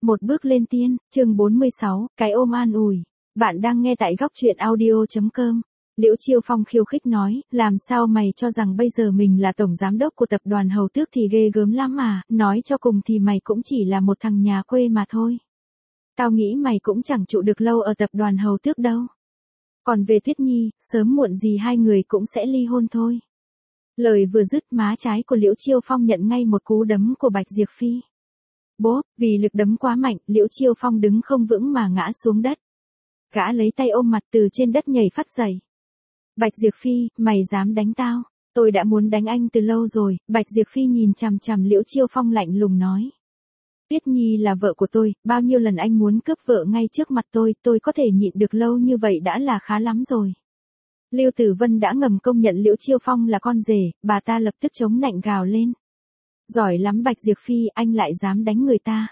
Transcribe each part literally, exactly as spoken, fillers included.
Một bước lên tiên, chương bốn mươi sáu, cái ôm an ủi. Bạn đang nghe tại góc truyện audio chấm com. Liễu Chiêu Phong khiêu khích nói, làm sao mày cho rằng bây giờ mình là tổng giám đốc của tập đoàn Hầu Tước thì ghê gớm lắm à, nói cho cùng thì mày cũng chỉ là một thằng nhà quê mà thôi. Tao nghĩ mày cũng chẳng trụ được lâu ở tập đoàn Hầu Tước đâu. Còn về Tuyết Nhi, sớm muộn gì hai người cũng sẽ ly hôn thôi. Lời vừa dứt, má trái của Liễu Chiêu Phong nhận ngay một cú đấm của Bạch Diệp Phi. Bố, vì lực đấm quá mạnh, Liễu Chiêu Phong đứng không vững mà ngã xuống đất. Gã lấy tay ôm mặt từ trên đất nhảy phát dậy. Bạch Diệp Phi, mày dám đánh tao? Tôi đã muốn đánh anh từ lâu rồi. Bạch Diệp Phi nhìn chằm chằm Liễu Chiêu Phong lạnh lùng nói. Tuyết Nhi là vợ của tôi, bao nhiêu lần anh muốn cướp vợ ngay trước mặt tôi, tôi có thể nhịn được lâu như vậy đã là khá lắm rồi. Lưu Tử Vân đã ngầm công nhận Liễu Chiêu Phong là con rể, bà ta lập tức chống nạnh gào lên. Giỏi lắm Bạch Diệp Phi, anh lại dám đánh người ta.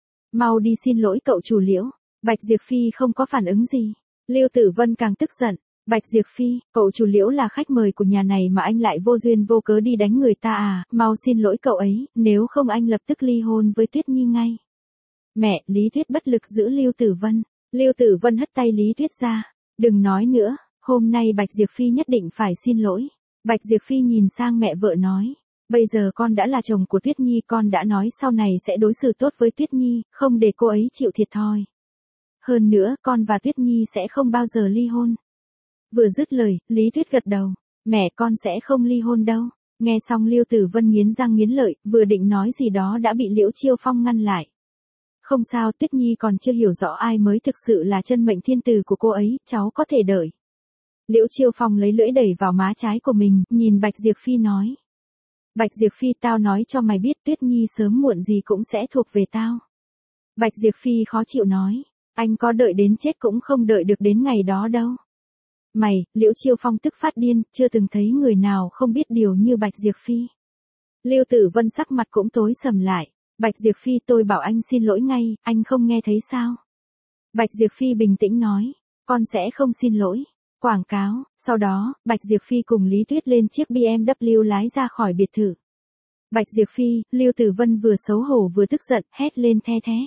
Mau đi xin lỗi cậu chủ Liễu. Bạch Diệp Phi không có phản ứng gì. Lưu Tử Vân càng tức giận. Bạch Diệp Phi, cậu chủ Liễu là khách mời của nhà này mà anh lại vô duyên vô cớ đi đánh người ta à, mau xin lỗi cậu ấy, nếu không anh lập tức ly hôn với Tuyết Nhi ngay. Mẹ, Lý Tuyết bất lực giữ Lưu Tử Vân. Lưu Tử Vân hất tay Lý Tuyết ra. Đừng nói nữa, hôm nay Bạch Diệp Phi nhất định phải xin lỗi. Bạch Diệp Phi nhìn sang mẹ vợ nói. Bây giờ con đã là chồng của Tuyết Nhi, con đã nói sau này sẽ đối xử tốt với Tuyết Nhi, không để cô ấy chịu thiệt thòi. Hơn nữa, con và Tuyết Nhi sẽ không bao giờ ly hôn. Vừa dứt lời, Lý Tuyết gật đầu. Mẹ, con sẽ không ly hôn đâu. Nghe xong Lưu Tử Vân nghiến răng nghiến lợi, vừa định nói gì đó đã bị Liễu Chiêu Phong ngăn lại. Không sao, Tuyết Nhi còn chưa hiểu rõ ai mới thực sự là chân mệnh thiên tử của cô ấy, cháu có thể đợi. Liễu Chiêu Phong lấy lưỡi đẩy vào má trái của mình, nhìn Bạch Diệp Phi nói. Bạch Diệp Phi, tao nói cho mày biết Tuyết Nhi sớm muộn gì cũng sẽ thuộc về tao. Bạch Diệp Phi khó chịu nói, anh có đợi đến chết cũng không đợi được đến ngày đó đâu. Mày, Liễu Chiêu Phong tức phát điên, chưa từng thấy người nào không biết điều như Bạch Diệp Phi. Lưu Tử Vân sắc mặt cũng tối sầm lại. Bạch Diệp Phi, tôi bảo anh xin lỗi ngay, anh không nghe thấy sao? Bạch Diệp Phi bình tĩnh nói, con sẽ không xin lỗi. Quảng cáo, sau đó, Bạch Diệp Phi cùng Lý Tuyết lên chiếc bê em vê lái ra khỏi biệt thự. Bạch Diệp Phi, Lưu Tử Vân vừa xấu hổ vừa tức giận, hét lên the thé.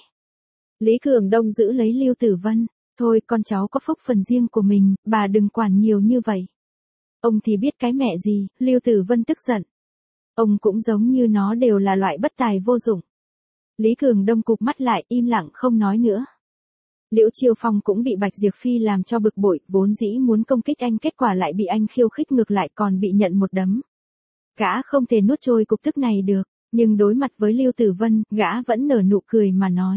Lý Cường Đông giữ lấy Lưu Tử Vân, thôi con cháu có phúc phần riêng của mình, bà đừng quản nhiều như vậy. Ông thì biết cái mẹ gì, Lưu Tử Vân tức giận. Ông cũng giống như nó đều là loại bất tài vô dụng. Lý Cường Đông cụp mắt lại, im lặng không nói nữa. Liễu Chiêu Phong cũng bị Bạch Diệp Phi làm cho bực bội, vốn dĩ muốn công kích anh kết quả lại bị anh khiêu khích ngược lại còn bị nhận một đấm. Gã không thể nuốt trôi cục tức này được, nhưng đối mặt với Lưu Tử Vân, gã vẫn nở nụ cười mà nói.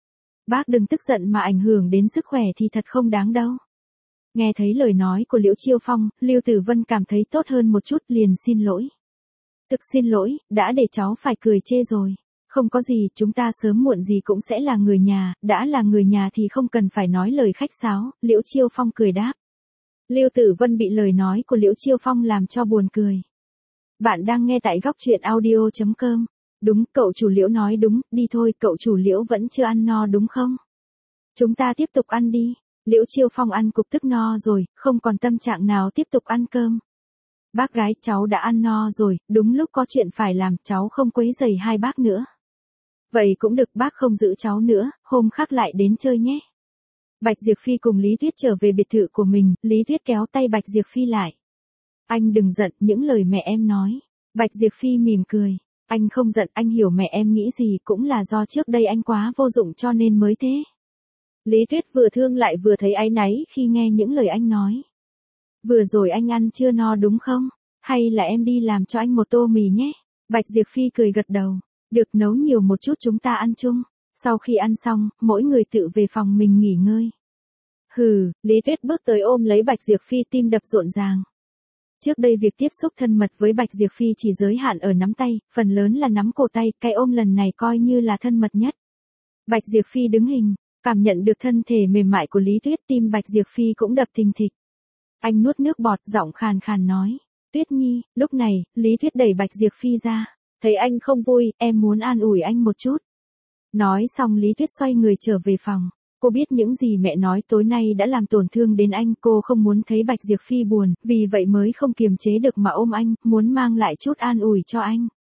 Bác đừng tức giận mà ảnh hưởng đến sức khỏe thì thật không đáng đâu. Nghe thấy lời nói của Liễu Chiêu Phong, Lưu Tử Vân cảm thấy tốt hơn một chút liền xin lỗi. Thực xin lỗi, đã để cháu phải cười chê rồi. Không có gì, chúng ta sớm muộn gì cũng sẽ là người nhà, đã là người nhà thì không cần phải nói lời khách sáo, Liễu Chiêu Phong cười đáp. Lưu Tử Vân bị lời nói của Liễu Chiêu Phong làm cho buồn cười. Bạn đang nghe tại góc truyện audio chấm com. Đúng, cậu chủ Liễu nói đúng, đi thôi, cậu chủ Liễu vẫn chưa ăn no đúng không? Chúng ta tiếp tục ăn đi. Liễu Chiêu Phong ăn cục tức no rồi, không còn tâm trạng nào tiếp tục ăn cơm. Bác gái, cháu đã ăn no rồi, đúng lúc có chuyện phải làm, cháu không quấy rầy hai bác nữa. Vậy cũng được, bác không giữ cháu nữa, hôm khác lại đến chơi nhé. Bạch Diệp Phi cùng Lý Tuyết trở về biệt thự của mình, Lý Tuyết kéo tay Bạch Diệp Phi lại. Anh đừng giận, những lời mẹ em nói. Bạch Diệp Phi mỉm cười. Anh không giận, anh hiểu mẹ em nghĩ gì, cũng là do trước đây anh quá vô dụng cho nên mới thế. Lý Tuyết vừa thương lại vừa thấy áy náy khi nghe những lời anh nói. Vừa rồi anh ăn chưa no đúng không? Hay là em đi làm cho anh một tô mì nhé? Bạch Diệp Phi cười gật đầu. Được, nấu nhiều một chút chúng ta ăn chung. Sau khi ăn xong, mỗi người tự về phòng mình nghỉ ngơi. Hừ, Lý Tuyết bước tới ôm lấy Bạch Diệp Phi, tim đập rộn ràng. Trước đây việc tiếp xúc thân mật với Bạch Diệp Phi chỉ giới hạn ở nắm tay, phần lớn là nắm cổ tay, cái ôm lần này coi như là thân mật nhất. Bạch Diệp Phi đứng hình, cảm nhận được thân thể mềm mại của Lý Tuyết, tim Bạch Diệp Phi cũng đập thình thịch. Anh nuốt nước bọt, giọng khàn khàn nói, Tuyết Nhi, lúc này, Lý Tuyết đẩy Bạch Diệp Phi ra, thấy anh không vui, em muốn an ủi anh một chút. Nói xong Lý Tuyết xoay người trở về phòng. Cô biết những gì mẹ nói tối nay đã làm tổn thương đến anh, cô không muốn thấy Bạch Diệp Phi buồn, vì vậy mới không kiềm chế được mà ôm anh, muốn mang lại chút an ủi cho anh.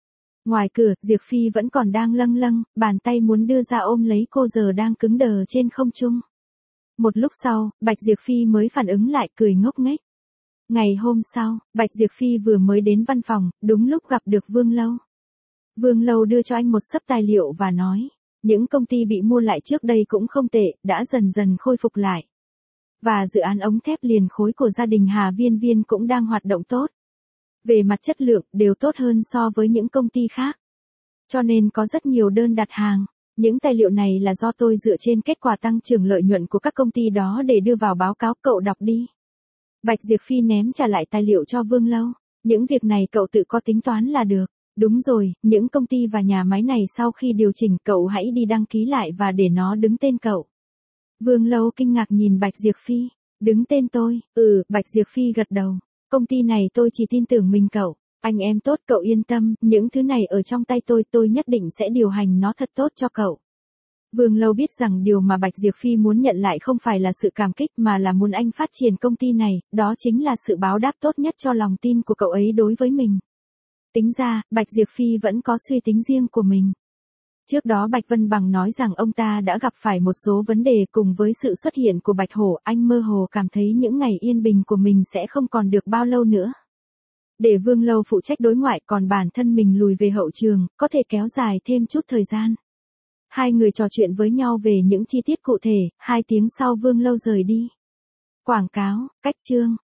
Ngoài cửa, Diệp Phi vẫn còn đang lâng lâng, bàn tay muốn đưa ra ôm lấy cô giờ đang cứng đờ trên không trung. Một lúc sau, Bạch Diệp Phi mới phản ứng lại, cười ngốc nghếch. Ngày hôm sau, Bạch Diệp Phi vừa mới đến văn phòng, đúng lúc gặp được Vương Lâu. Vương Lâu đưa cho anh một xấp tài liệu và nói, những công ty bị mua lại trước đây cũng không tệ, đã dần dần khôi phục lại. Và dự án ống thép liền khối của gia đình Hà Viên Viên cũng đang hoạt động tốt. Về mặt chất lượng, đều tốt hơn so với những công ty khác. Cho nên có rất nhiều đơn đặt hàng. Những tài liệu này là do tôi dựa trên kết quả tăng trưởng lợi nhuận của các công ty đó để đưa vào báo cáo, cậu đọc đi. Bạch Diệp Phi ném trả lại tài liệu cho Vương Lâu. Những việc này cậu tự có tính toán là được. Đúng rồi, những công ty và nhà máy này sau khi điều chỉnh cậu hãy đi đăng ký lại và để nó đứng tên cậu. Vương Lâu kinh ngạc nhìn Bạch Diệp Phi. Đứng tên tôi, ừ, Bạch Diệp Phi gật đầu. Công ty này tôi chỉ tin tưởng mình cậu. Anh em tốt, cậu yên tâm, những thứ này ở trong tay tôi, tôi nhất định sẽ điều hành nó thật tốt cho cậu. Vương Lâu biết rằng điều mà Bạch Diệp Phi muốn nhận lại không phải là sự cảm kích mà là muốn anh phát triển công ty này, đó chính là sự báo đáp tốt nhất cho lòng tin của cậu ấy đối với mình. Tính ra, Bạch Diệp Phi vẫn có suy tính riêng của mình. Trước đó Bạch Vân Bằng nói rằng ông ta đã gặp phải một số vấn đề, cùng với sự xuất hiện của Bạch Hổ, anh mơ hồ cảm thấy những ngày yên bình của mình sẽ không còn được bao lâu nữa. Để Vương Lâu phụ trách đối ngoại, còn bản thân mình lùi về hậu trường, có thể kéo dài thêm chút thời gian. Hai người trò chuyện với nhau về những chi tiết cụ thể, hai tiếng sau Vương Lâu rời đi. Quảng cáo, cách chương.